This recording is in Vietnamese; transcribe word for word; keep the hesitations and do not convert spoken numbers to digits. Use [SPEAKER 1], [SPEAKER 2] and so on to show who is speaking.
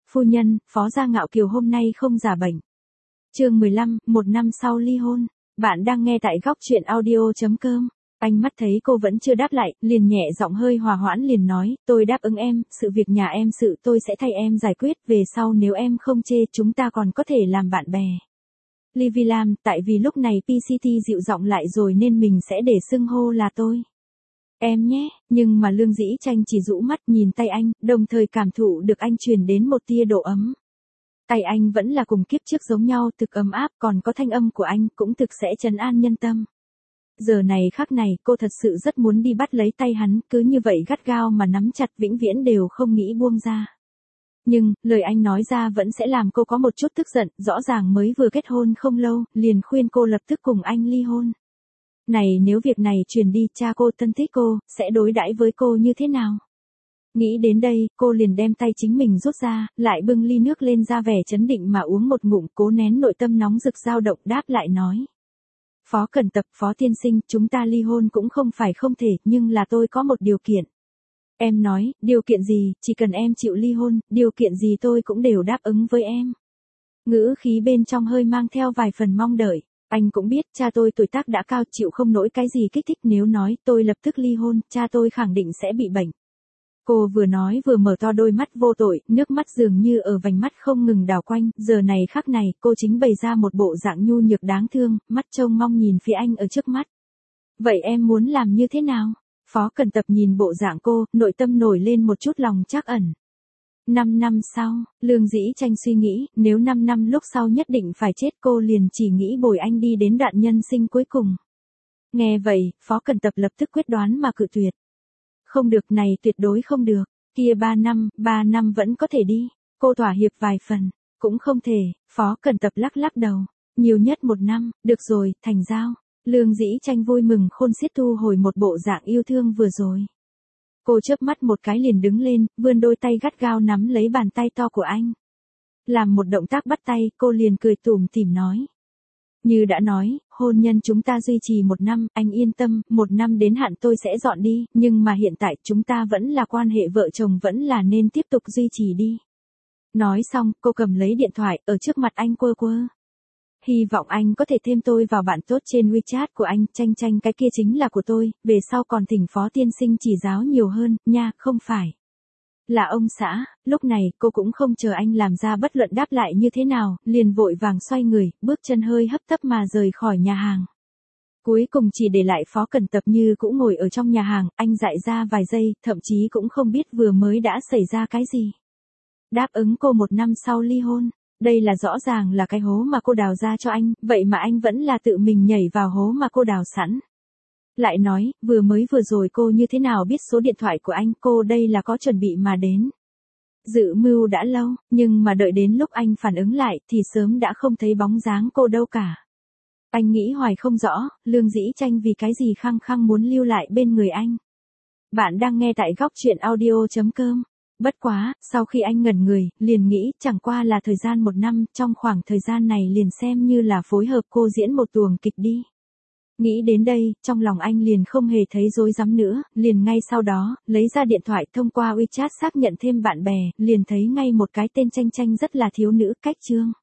[SPEAKER 1] phu nhân, Phó Gia Ngạo Kiều hôm nay không giả bệnh. Chương mười lăm, một năm sau ly hôn. Bạn đang nghe tại góc truyện audio chấm com. Anh mắt thấy cô vẫn chưa đáp lại, liền nhẹ giọng hơi hòa hoãn liền nói, tôi đáp ứng em, sự việc nhà em sự tôi sẽ thay em giải quyết, về sau nếu em không chê chúng ta còn có thể làm bạn bè. Livy Lam, tại vì lúc này pê xê tê dịu giọng lại rồi nên mình sẽ để xưng hô là tôi. Em nhé, nhưng mà Lương Dĩ Tranh chỉ rũ mắt nhìn tay anh, đồng thời cảm thụ được anh truyền đến một tia độ ấm. Tay anh vẫn là cùng kiếp trước giống nhau, thực ấm áp, còn có thanh âm của anh cũng thực sẽ trấn an nhân tâm. Giờ này khắc này, cô thật sự rất muốn đi bắt lấy tay hắn, cứ như vậy gắt gao mà nắm chặt vĩnh viễn đều không nghĩ buông ra. Nhưng, lời anh nói ra vẫn sẽ làm cô có một chút tức giận, rõ ràng mới vừa kết hôn không lâu, liền khuyên cô lập tức cùng anh ly hôn. Này nếu việc này truyền đi, cha cô thân thích cô, sẽ đối đãi với cô như thế nào? Nghĩ đến đây, cô liền đem tay chính mình rút ra, lại bưng ly nước lên ra vẻ chấn định mà uống một ngụm, cố nén nội tâm nóng rực dao động, đáp lại nói. Phó Cẩn Tập, Phó tiên sinh, chúng ta ly hôn cũng không phải không thể, nhưng là tôi có một điều kiện. Em nói, điều kiện gì, chỉ cần em chịu ly hôn, điều kiện gì tôi cũng đều đáp ứng với em. Ngữ khí bên trong hơi mang theo vài phần mong đợi. Anh cũng biết, cha tôi tuổi tác đã cao, chịu không nổi cái gì kích thích, nếu nói tôi lập tức ly hôn, cha tôi khẳng định sẽ bị bệnh. Cô vừa nói vừa mở to đôi mắt vô tội, nước mắt dường như ở vành mắt không ngừng đảo quanh, giờ này khắc này, cô chính bày ra một bộ dạng nhu nhược đáng thương, mắt trông mong nhìn phía anh ở trước mắt. Vậy em muốn làm như thế nào? Phó Cẩn Tập nhìn bộ dạng cô, nội tâm nổi lên một chút lòng trắc ẩn. Năm năm sau, Lương Dĩ Tranh suy nghĩ, nếu năm năm lúc sau nhất định phải chết cô liền chỉ nghĩ bồi anh đi đến đoạn nhân sinh cuối cùng. Nghe vậy, Phó Cẩn Tập lập tức quyết đoán mà cự tuyệt. Không được, này tuyệt đối không được, kia ba năm, ba năm vẫn có thể đi, cô thỏa hiệp vài phần, cũng không thể, Phó Cẩn Tập lắc lắc đầu, nhiều nhất một năm, được rồi, thành giao. Lương Dĩ Tranh vui mừng khôn xiết thu hồi một bộ dạng yêu thương vừa rồi. Cô chớp mắt một cái liền đứng lên, vươn đôi tay gắt gao nắm lấy bàn tay to của anh. Làm một động tác bắt tay, cô liền cười tủm tỉm nói. Như đã nói, hôn nhân chúng ta duy trì một năm, anh yên tâm, một năm đến hạn tôi sẽ dọn đi, nhưng mà hiện tại chúng ta vẫn là quan hệ vợ chồng, vẫn là nên tiếp tục duy trì đi. Nói xong, cô cầm lấy điện thoại, ở trước mặt anh quơ quơ. Hy vọng anh có thể thêm tôi vào bạn tốt trên WeChat của anh, Tranh Tranh cái kia chính là của tôi, về sau còn thỉnh Phó tiên sinh chỉ giáo nhiều hơn, nha, không phải. Là ông xã. Lúc này, cô cũng không chờ anh làm ra bất luận đáp lại như thế nào, liền vội vàng xoay người, bước chân hơi hấp tấp mà rời khỏi nhà hàng. Cuối cùng chỉ để lại Phó Cẩn Tập như cũng ngồi ở trong nhà hàng, anh dại ra vài giây, thậm chí cũng không biết vừa mới đã xảy ra cái gì. Đáp ứng cô một năm sau ly hôn. Đây là rõ ràng là cái hố mà cô đào ra cho anh, vậy mà anh vẫn là tự mình nhảy vào hố mà cô đào sẵn. Lại nói, vừa mới vừa rồi cô như thế nào biết số điện thoại của anh, cô đây là có chuẩn bị mà đến. Dự mưu đã lâu, nhưng mà đợi đến lúc anh phản ứng lại thì sớm đã không thấy bóng dáng cô đâu cả. Anh nghĩ hoài không rõ, Lương Dĩ Tranh vì cái gì khăng khăng muốn lưu lại bên người anh. Bạn đang nghe tại góc truyện audio chấm com. Bất quá, sau khi anh ngẩn người, liền nghĩ chẳng qua là thời gian một năm, trong khoảng thời gian này liền xem như là phối hợp cô diễn một tuồng kịch đi. Nghĩ đến đây, trong lòng anh liền không hề thấy rối rắm nữa, liền ngay sau đó, lấy ra điện thoại thông qua WeChat xác nhận thêm bạn bè, liền thấy ngay một cái tên Tranh Tranh rất là thiếu nữ, cách chương.